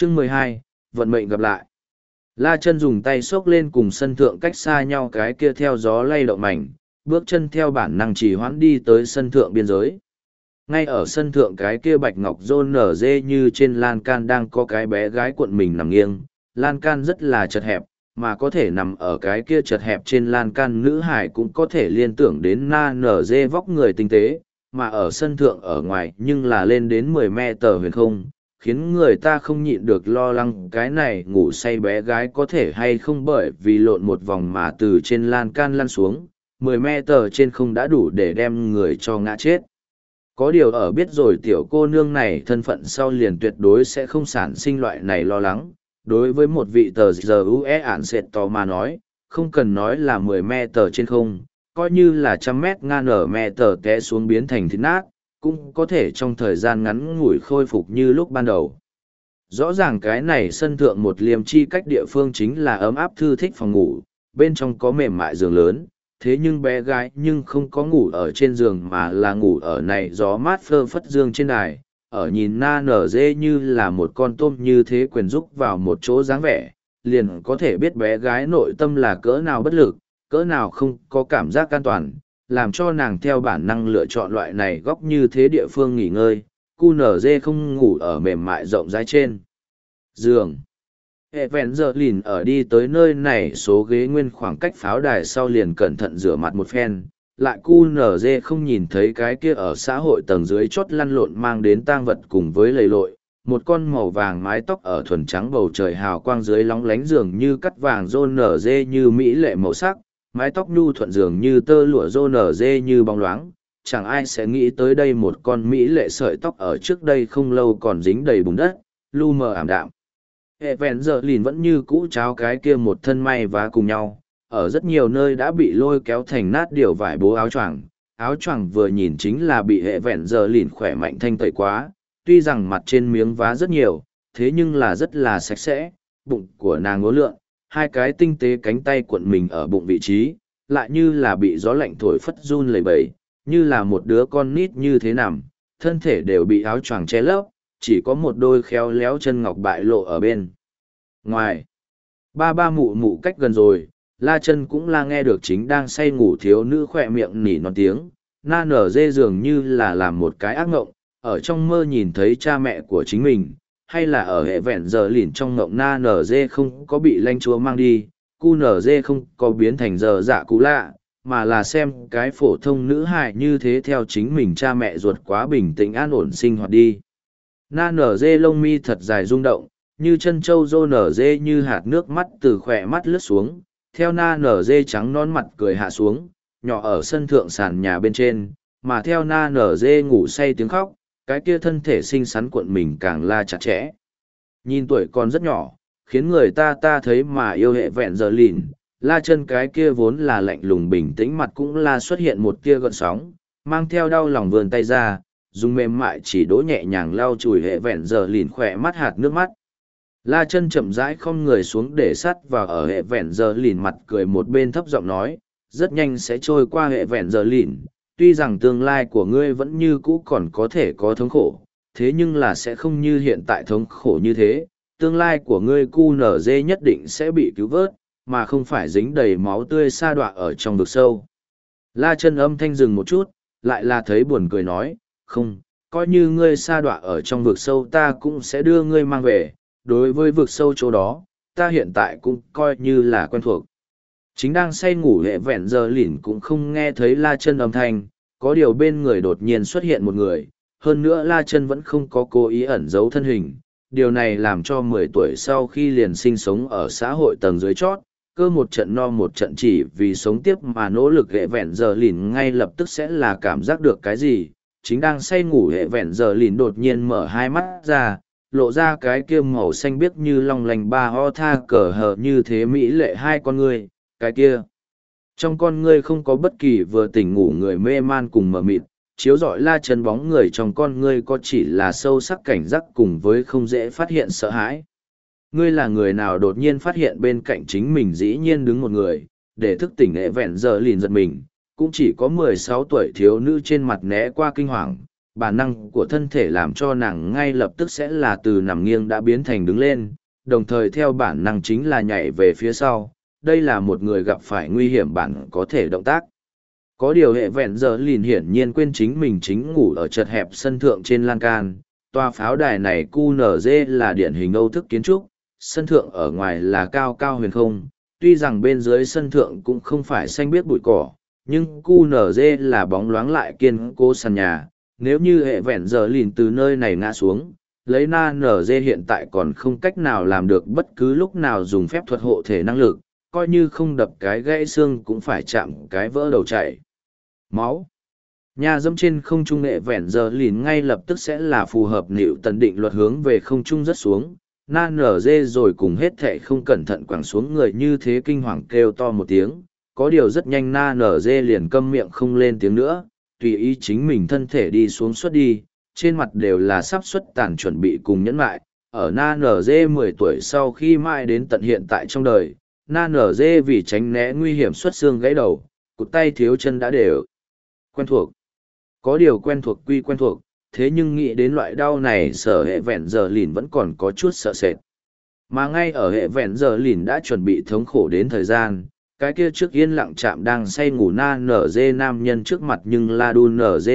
Chương 12, vận mệnh gặp lại. La Chân dùng tay xốc lên cùng sân thượng cách xa nhau cái kia theo gió lay động mảnh, bước chân theo bản năng trì hoãn đi tới sân thượng biên giới. Ngay ở sân thượng cái kia bạch ngọc rôn nở dê như trên lan can đang có cái bé gái cuộn mình nằm nghiêng, lan can rất là chật hẹp, mà có thể nằm ở cái kia chật hẹp trên lan can nữ hải cũng có thể liên tưởng đến na nở dê vóc người tinh tế, mà ở sân thượng ở ngoài nhưng là lên đến 10 me tờ huyền không, khiến người ta không nhịn được lo lắng cái này ngủ say bé gái có thể hay không bởi vì lộn một vòng mà từ trên lan can lăn xuống, 10 me tờ trên không đã đủ để đem người cho ngã chết. Có điều ở biết rồi tiểu cô nương này thân phận sau liền tuyệt đối sẽ không sản sinh loại này lo lắng. Đối với một vị tờ giờ UE ản sệt tò mà nói, không cần nói là 10 me tờ trên không, coi như là 100 mét ngang ở me tờ té xuống biến thành thịt nát, cũng có thể trong thời gian ngắn ngủi khôi phục như lúc ban đầu. Rõ ràng cái này sân thượng một liềm chi cách địa phương chính là ấm áp thư thích phòng ngủ, bên trong có mềm mại giường lớn, thế nhưng bé gái nhưng không có ngủ ở trên giường mà là ngủ ở này gió mát phơ phất dương trên đài, ở nhìn na nở dê như là một con tôm như thế quyền rúc vào một chỗ dáng vẻ, liền có thể biết bé gái nội tâm là cỡ nào bất lực, cỡ nào không có cảm giác an toàn, làm cho nàng theo bản năng lựa chọn loại này góc như thế địa phương nghỉ ngơi, cu nở dê không ngủ ở mềm mại rộng rãi trên giường. Hệ vẹn giờ lìn ở đi tới nơi này số ghế nguyên khoảng cách pháo đài sau liền cẩn thận rửa mặt một phen, lại cu nở dê không nhìn thấy cái kia ở xã hội tầng dưới chót lăn lộn mang đến tang vật cùng với lầy lội, một con màu vàng mái tóc ở thuần trắng bầu trời hào quang dưới lóng lánh dường như cắt vàng rô nở dê như mỹ lệ màu sắc, mái tóc nhu thuận dường như tơ lụa rô nở dê như bóng loáng, chẳng ai sẽ nghĩ tới đây một con mỹ lệ sợi tóc ở trước đây không lâu còn dính đầy bùn đất, lu mờ ảm đạm. Hệ vẹn giờ lìn vẫn như cũ cháo cái kia một thân may vá cùng nhau, ở rất nhiều nơi đã bị lôi kéo thành nát điều vải bố áo choàng vừa nhìn chính là bị hệ vẹn giờ lìn khỏe mạnh thanh tẩy quá, tuy rằng mặt trên miếng vá rất nhiều, thế nhưng là rất là sạch sẽ, bụng của nàng ngố lượn, hai cái tinh tế cánh tay cuộn mình ở bụng vị trí, lại như là bị gió lạnh thổi phất run lẩy bẩy, như là một đứa con nít như thế nằm, thân thể đều bị áo choàng che lấp, chỉ có một đôi khéo léo chân ngọc bại lộ ở bên ngoài. Ba mụ mụ cách gần rồi, La Chân cũng là nghe được chính đang say ngủ thiếu nữ khỏe miệng nỉ non tiếng, na nở dê dường như là làm một cái ác ngộng, ở trong mơ nhìn thấy cha mẹ của chính mình, hay là ở hệ vẹn giờ lìn trong ngộng na nở dê không có bị lanh chúa mang đi, cu nở dê không có biến thành giờ dạ cũ lạ, mà là xem cái phổ thông nữ hài như thế theo chính mình cha mẹ ruột quá bình tĩnh an ổn sinh hoạt đi. Na nở dê lông mi thật dài rung động, như chân trâu rô nở dê như hạt nước mắt từ khỏe mắt lướt xuống, theo na nở dê trắng non mặt cười hạ xuống, nhỏ ở sân thượng sàn nhà bên trên, mà theo na nở dê ngủ say tiếng khóc, cái kia thân thể xinh xắn cuộn mình càng la chặt chẽ. Nhìn tuổi còn rất nhỏ, khiến người ta thấy mà yêu hệ vẹn giờ lìn, La Chân cái kia vốn là lạnh lùng bình tĩnh mặt cũng la xuất hiện một tia gợn sóng, mang theo đau lòng vươn tay ra, dùng mềm mại chỉ đỗ nhẹ nhàng lau chùi hệ vẹn giờ lìn khỏe mắt hạt nước mắt. La Chân chậm rãi không người xuống để sắt vào ở hệ vẹn giờ lìn mặt cười một bên thấp giọng nói, rất nhanh sẽ trôi qua hệ vẹn giờ lìn, tuy rằng tương lai của ngươi vẫn như cũ còn có thể có thống khổ, thế nhưng là sẽ không như hiện tại thống khổ như thế, tương lai của ngươi cu nở dê nhất định sẽ bị cứu vớt, mà không phải dính đầy máu tươi sa đọa ở trong vực sâu. La Chân âm thanh dừng một chút, lại là thấy buồn cười nói, không, coi như ngươi sa đọa ở trong vực sâu ta cũng sẽ đưa ngươi mang về, đối với vực sâu chỗ đó, ta hiện tại cũng coi như là quen thuộc. Chính đang say ngủ hệ vẹn giờ lỉn cũng không nghe thấy La Chân âm thanh, có điều bên người đột nhiên xuất hiện một người, hơn nữa La Chân vẫn không có cố ý ẩn giấu thân hình. Điều này làm cho 10 tuổi sau khi liền sinh sống ở xã hội tầng dưới chót, cơ một trận no một trận chỉ vì sống tiếp mà nỗ lực hệ vẹn giờ lìn ngay lập tức sẽ là cảm giác được cái gì. Chính đang say ngủ hệ vẹn giờ lìn đột nhiên mở hai mắt ra, lộ ra cái kia màu xanh biếc như long lành ba ho tha cờ hờ như thế mỹ lệ hai con ngươi, cái kia. Trong con ngươi không có bất kỳ vừa tỉnh ngủ người mê man cùng mờ mịt, chiếu rọi La Chân bóng người trong con ngươi có chỉ là sâu sắc cảnh giác cùng với không dễ phát hiện sợ hãi. Ngươi là người nào đột nhiên phát hiện bên cạnh chính mình dĩ nhiên đứng một người, để thức tỉnh hệ vẹn giờ lìn giật mình, cũng chỉ có 16 tuổi thiếu nữ trên mặt né qua kinh hoàng, bản năng của thân thể làm cho nàng ngay lập tức sẽ là từ nằm nghiêng đã biến thành đứng lên, đồng thời theo bản năng chính là nhảy về phía sau. Đây là một người gặp phải nguy hiểm bản có thể động tác. Có điều hệ vẹn giờ lìn hiển nhiên quên chính mình chính ngủ ở chật hẹp sân thượng trên lan can. Tòa pháo đài này QNZ là điển hình Âu thức kiến trúc, sân thượng ở ngoài là cao cao huyền không, tuy rằng bên dưới sân thượng cũng không phải xanh biếc bụi cỏ, nhưng QNZ là bóng loáng lại kiên cố sàn nhà. Nếu như hệ vẹn giờ lìn từ nơi này ngã xuống, lấy NZ hiện tại còn không cách nào làm được bất cứ lúc nào dùng phép thuật hộ thể năng lực, coi như không đập cái gãy xương cũng phải chạm cái vỡ đầu chảy máu. Nhà dẫm trên không trung hệ vẹn giờ lìn ngay lập tức sẽ là phù hợp nịu tần định luật hướng về không trung rất xuống, NZ rồi cùng hết thệ không cẩn thận quẳng xuống người như thế kinh hoàng kêu to một tiếng. Có điều rất nhanh NZ liền câm miệng không lên tiếng nữa, tùy ý chính mình thân thể đi xuống suốt đi, trên mặt đều là sắp xuất tàn chuẩn bị cùng nhẫn lại. Ở NZ 10 tuổi sau khi mãi đến tận hiện tại trong đời, NZ vì tránh né nguy hiểm xuất xương gãy đầu, cụt tay thiếu chân đã đều quen thuộc. Có điều quen thuộc quy quen thuộc, thế nhưng nghĩ đến loại đau này sở hệ vẹn giờ lìn vẫn còn có chút sợ sệt. Mà ngay ở hệ vẹn giờ lìn đã chuẩn bị thống khổ đến thời gian, cái kia trước yên lặng chạm đang say ngủ NZ nam nhân trước mặt nhưng la đun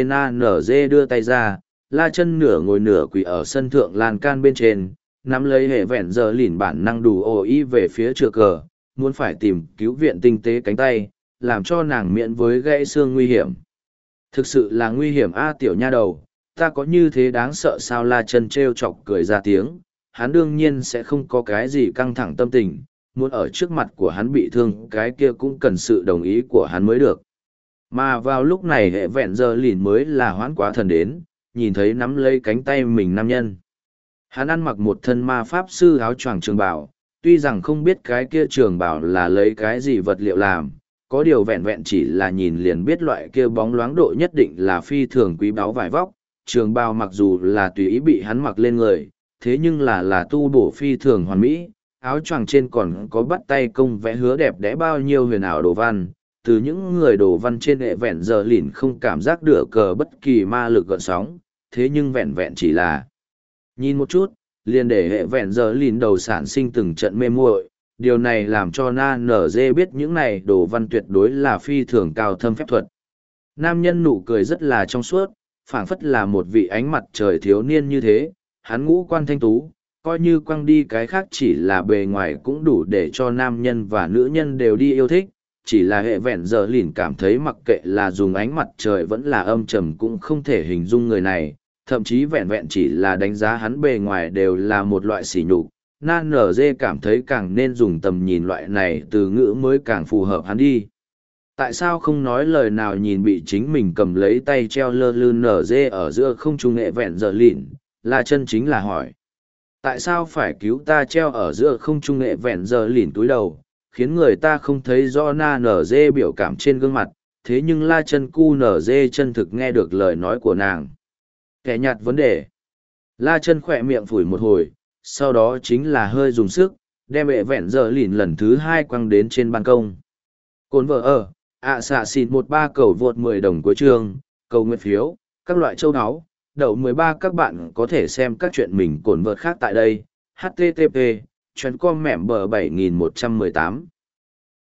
NZ đưa tay ra, la chân nửa ngồi nửa quỳ ở sân thượng lan can bên trên, nắm lấy hệ vẹn giờ lìn bản năng đủ ồ ý về phía chừa cờ, muốn phải tìm cứu viện tinh tế cánh tay, làm cho nàng miễn với gãy xương nguy hiểm. Thực sự là nguy hiểm a tiểu nha đầu, ta có như thế đáng sợ sao? La chân trêu chọc cười ra tiếng, hắn đương nhiên sẽ không có cái gì căng thẳng tâm tình, muốn ở trước mặt của hắn bị thương cái kia cũng cần sự đồng ý của hắn mới được. Mà vào lúc này hệ vẹn giờ lìn mới là hoãn quá thần đến, nhìn thấy nắm lấy cánh tay mình nam nhân. Hắn ăn mặc một thân ma pháp sư áo choàng trường bào, tuy rằng không biết cái kia trường bào là lấy cái gì vật liệu làm, có điều vẹn vẹn chỉ là nhìn liền biết loại kia bóng loáng độ nhất định là phi thường quý báu vải vóc. Trường bào mặc dù là tùy ý bị hắn mặc lên người, thế nhưng là tu bổ phi thường hoàn mỹ, áo choàng trên còn có bắt tay công vẽ hứa đẹp đẽ bao nhiêu huyền ảo đồ văn. Từ những người đồ văn trên hệ vẹn giờ lìn không cảm giác được cờ bất kỳ ma lực gợn sóng, thế nhưng vẹn vẹn chỉ là nhìn một chút, liền để hệ vẹn giờ lìn đầu sản sinh từng trận mê muội. Điều này làm cho NZ biết những này đồ văn tuyệt đối là phi thường cao thâm phép thuật. Nam nhân nụ cười rất là trong suốt, phảng phất là một vị ánh mặt trời thiếu niên như thế, hắn ngũ quan thanh tú, coi như quăng đi cái khác chỉ là bề ngoài cũng đủ để cho nam nhân và nữ nhân đều đi yêu thích, chỉ là hệ vẹn giờ lìn cảm thấy mặc kệ là dùng ánh mặt trời vẫn là âm trầm cũng không thể hình dung người này, thậm chí vẹn vẹn chỉ là đánh giá hắn bề ngoài đều là một loại sỉ nhục. NZ cảm thấy càng nên dùng tầm nhìn loại này từ ngữ mới càng phù hợp hắn đi. Tại sao không nói lời nào nhìn bị chính mình cầm lấy tay treo lơ lư NZ ở giữa không trung hệ vẹn giờ lìn, là chân chính là hỏi. Tại sao phải cứu ta? Treo ở giữa không trung hệ vẹn giờ lìn túi đầu, khiến người ta không thấy rõ NZ biểu cảm trên gương mặt, thế nhưng la chân QNZ chân thực nghe được lời nói của nàng. Kẻ nhạt vấn đề. La chân khỏe miệng phủi một hồi, sau đó chính là hơi dùng sức, đem hệ vẹn giờ lìn lần thứ 2 quăng đến trên ban công. Cồn vợ ở, xạ xịn 13 cầu vượt 10 đồng cuối chương, cầu nguyện phiếu, các loại châu áo, đậu 13 các bạn có thể xem các chuyện mình cồn vợt khác tại đây. http://com mẻm bờ 7118